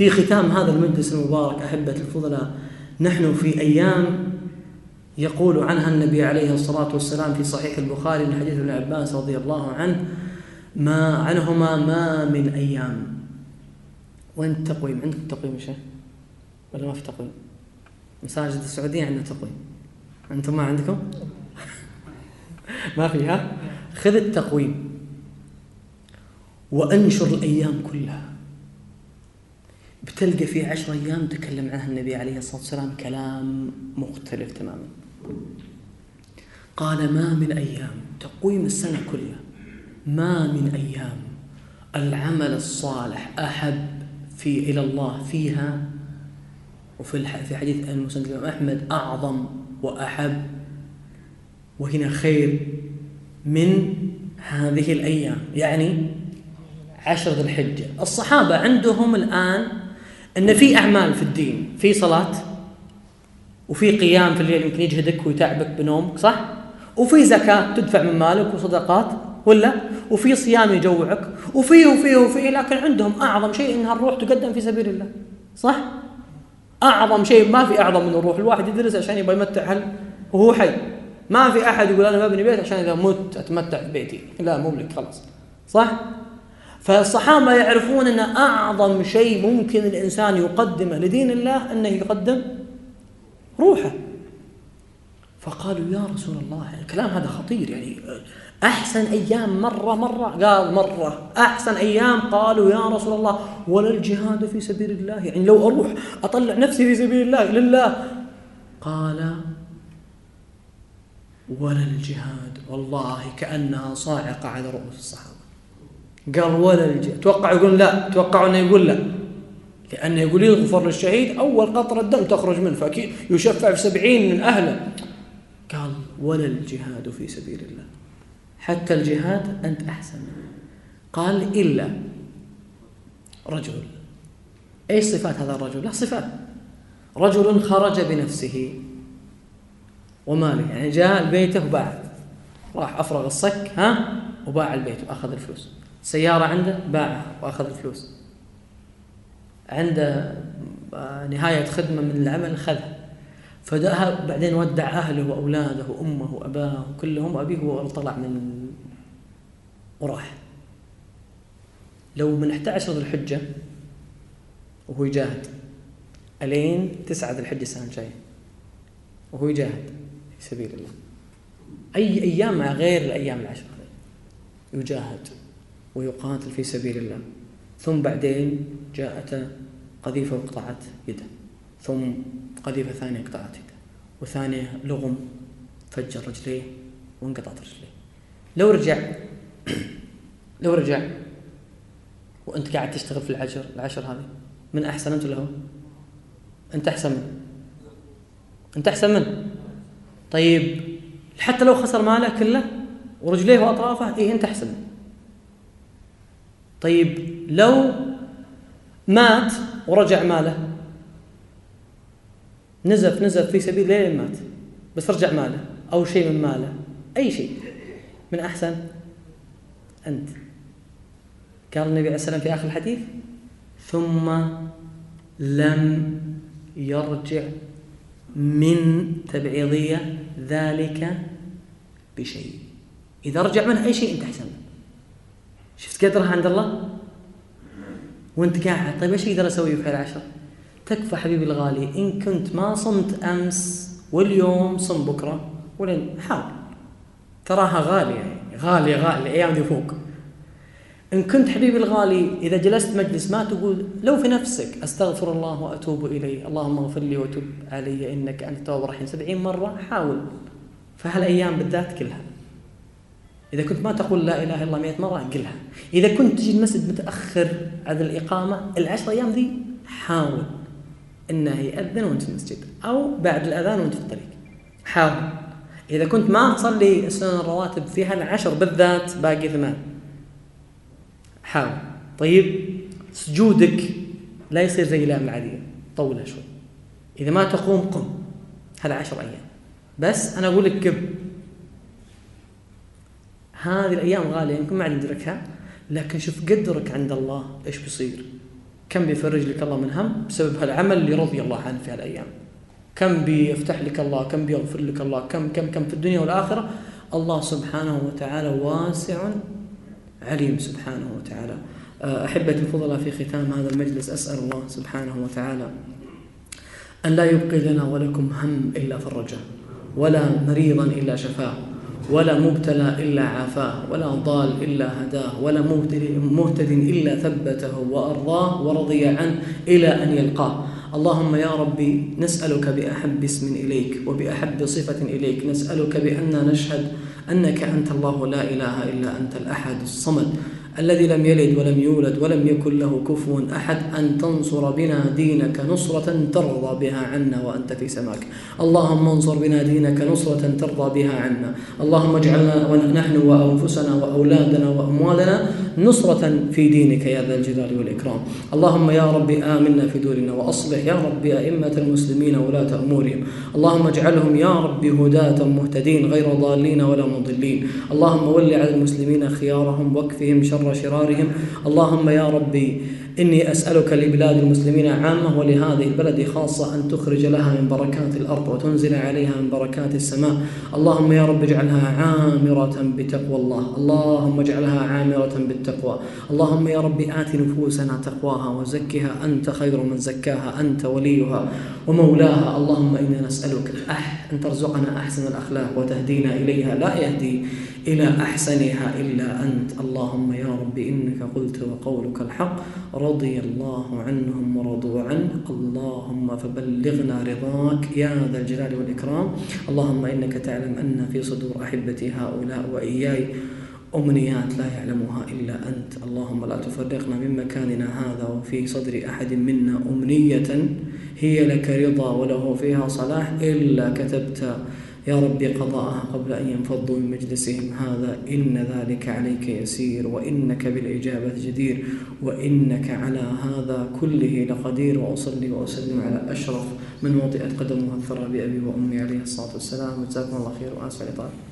في ختام هذا المجلس المبارك أحبة الفضلاء، نحن في أيام يقول عنها النبي عليه الصلاة والسلام في صحيح البخاري من حديث ابن عباس رضي الله عنهما ما من أيام. وين التقويم؟ عندكم تقويم شيء ولا ما في تقويم؟ مساجد السعودية عندنا تقويم، أنتم ما عندكم؟ ما فيها؟ خذ التقويم وأنشر الأيام كلها، بتلقى في 10 أيام تكلم عنها النبي عليه الصلاة والسلام كلام مختلف تماما. قال ما من أيام، تقويم السنة كلها، ما من أيام العمل الصالح أحب إلى الله فيها، وفي حديث المسند الإمام أحمد أعظم وأحب وهنا خير من هذه الأيام، يعني 10 ذي الحجة. الصحابة عندهم الآن أن في أعمال في الدين، في صلاة وفي قيام في الليل يمكن يجهدك ويتعبك بنومك، صح؟ وفي زكاة تدفع من مالك وصدقات، ولا؟ وفي صيام يجوعك، وفي لكن عندهم أعظم شيء إنها الروح تقدم في سبيل الله، صح؟ أعظم شيء، ما في أعظم من الروح. الواحد يدرس عشان يبغى يمتع وهو حي، ما في أحد يقول أنا ببني بيت عشان إذا مت أتمتع في بيتي، لا مو لك خلاص، صح؟ فالصحابة يعرفون أن أعظم شيء ممكن الإنسان يقدمه لدين الله أنه يقدم روحه. فقالوا يا رسول الله، الكلام هذا خطير، يعني أحسن أيام مرة قال مرة أحسن أيام، قالوا يا رسول الله ولا الجهاد في سبيل الله، يعني لو أروح أطلع نفسي في سبيل الله لله. قال ولا الجهاد، والله كأنها صاعقة على رؤوس الصحابة. قال ولا الجهاد، توقع يقول لا، توقعوا أنه يقول لا، لأنه يقول يغفر للشهيد أول قطرة دم تخرج منه فأكيد يشفع في 70 من أهله. قال ولا الجهاد في سبيل الله، حتى الجهاد أنت أحسن. قال إلا رجل. إيش صفات هذا الرجل؟ لا صفات، رجل خرج بنفسه وماله، يعني جاء البيته وباع، راح أفرغ الصك وباع البيت وأخذ الفلوس، سيارة عنده باعها وأخذ الفلوس، عنده نهاية خدمة من العمل خذها، فذهب بعدين ودع أهله وأولاده وأمه وأباه كلهم وأبيه وطلع من وراح. لو من 11 ذي الحجة وهو يجاهد ألين 9 ذي الحجة السنة الجاية وهو يجاهد في سبيل الله، أي أيام مع غير الأيام العشر يجاهد ويقاتل في سبيل الله، ثم بعدين جاءت قذيفة وقطعت يده، ثم قذيفة ثانية قطعت يده، وثانية لغم فجر رجليه وانقطعت رجليه. لو رجع وأنت قاعد تشتغل في العشر هذه، من أحسن أنت له؟ أنت أحسن منه. طيب حتى لو خسر ماله كله ورجليه وأطرافه، أنت أحسن. طيب لو مات ورجع ماله، نزف في سبيل ليل مات بس رجع ماله أو شيء من ماله، أي شيء، من أحسن أنت. قال النبي عليه السلام في آخر الحديث ثم لم يرجع من تبعيضية ذلك بشيء. إذا رجع منه أي شيء أنت أحسن. شفت قدرها عند الله وانت قاعد. طيب ايش اقدر اسوي في العشر؟ تكفى حبيبي الغالي، ان كنت ما صمت امس واليوم صم بكره، ولن حاول، تراها غاليه، يعني غاليه الايام دي فوق. ان كنت حبيبي الغالي اذا جلست مجلس ما تقول لو في نفسك استغفر الله واتوب اليه، اللهم اغفر لي وتب علي انك انت التواب الرحيم 70 مره، حاول فهالايام بالذات كلها. إذا كنت ما تقول لا إله إلا الله 100 مرة قلها. إذا كنت تجي المسجد متأخر عن الإقامة 10 أيام ذي، حاول إنه يأذن وأنت في المسجد أو بعد الأذان وأنت في الطريق، حاول. إذا كنت ما تصلي السنن الرواتب فيها 10 بالذات باقي 8، حاول. طيب سجودك لا يصير زي الأيام العادية، طولها شوي. إذا ما تقوم قم، هذا 10 أيام بس. أنا أقول لك قم، هذه الأيام غالية يمكن ما ندركها، لكن شوف قدرك عند الله إيش بيصير. كم بيفرج لك الله من هم بسبب هالعمل اللي رضي الله عنه في هالأيام، كم بيفتح لك الله، كم بيغفر لك الله، كم في الدنيا والآخرة. الله سبحانه وتعالى واسع عليم سبحانه وتعالى. أحبتي الفضلاء، في ختام هذا المجلس أسأل الله سبحانه وتعالى أن لا يبقي لنا ولكم هم إلا فرجه، ولا مريضا إلا شفاه، ولا مبتلى إلا عافاه، ولا ضال إلا هداه، ولا مهتد إلا ثبته وأرضاه ورضي عنه إلى أن يلقاه. اللهم يا ربي نسألك بأحب اسم إليك وبأحب صفة إليك، نسألك بأننا نشهد أنك أنت الله لا إله إلا أنت الأحد الصمد الذي لم يلد ولم يولد ولم يكن له كفوا أحد، أن تنصر بنا دينك نصرة ترضى بها عنا وأنت في سماك. اللهم انصر بنا دينك نصرة ترضى بها عنا. اللهم اجعلنا ونحن وأنفسنا وأولادنا وأموالنا نصرة في دينك يا ذا الجلال والإكرام. اللهم يا رب آمنا في دورنا، وأصلح يا رب أئمة المسلمين ولاة أمورهم. اللهم اجعلهم يا رب هداة مهتدين غير ضالين ولا مضلين. اللهم ول على المسلمين خيارهم واكفهم شر شرارهم. اللهم يا ربي إني أسألك لبلاد المسلمين عامة ولهذه البلد خاصة أن تخرج لها من بركات الأرض وتنزل عليها من بركات السماء. اللهم يا رب اجعلها عامرة بتقوى الله. اللهم اجعلها عامرة بالتقوى. اللهم يا رب آت نفوسنا تقواها وزكها أنت خير من زكاها، أنت وليها ومولاها. اللهم إنا نسألك أن ترزقنا أحسن الأخلاق وتهدينا إليها، لا يهدي إلى أحسنها إلا أنت. اللهم يا رب إنك قلت وقولك الحق، رضي الله عنهم ورضوا عنه. اللهم فبلغنا رضاك يا ذا الجلال والإكرام. اللهم إنك تعلم أن في صدور أحبتي هؤلاء وإياي أمنيات لا يعلمها إلا أنت. اللهم لا تفرقنا من مكاننا هذا وفي صدر أحد منا أمنية هي لك رضا وله فيها صلاح إلا كتبت يا ربي قضاءها قبل أن ينفضوا من مجلسهم هذا. إن ذلك عليك يسير، وإنك بالإجابة جدير، وإنك على هذا كله لقدير. وأصلي وأسلم على أشرف من وطئت قدمه الثرى بأبي وأمي عليه الصلاة والسلام. جزاكم الله خير وآسف على الإطالة.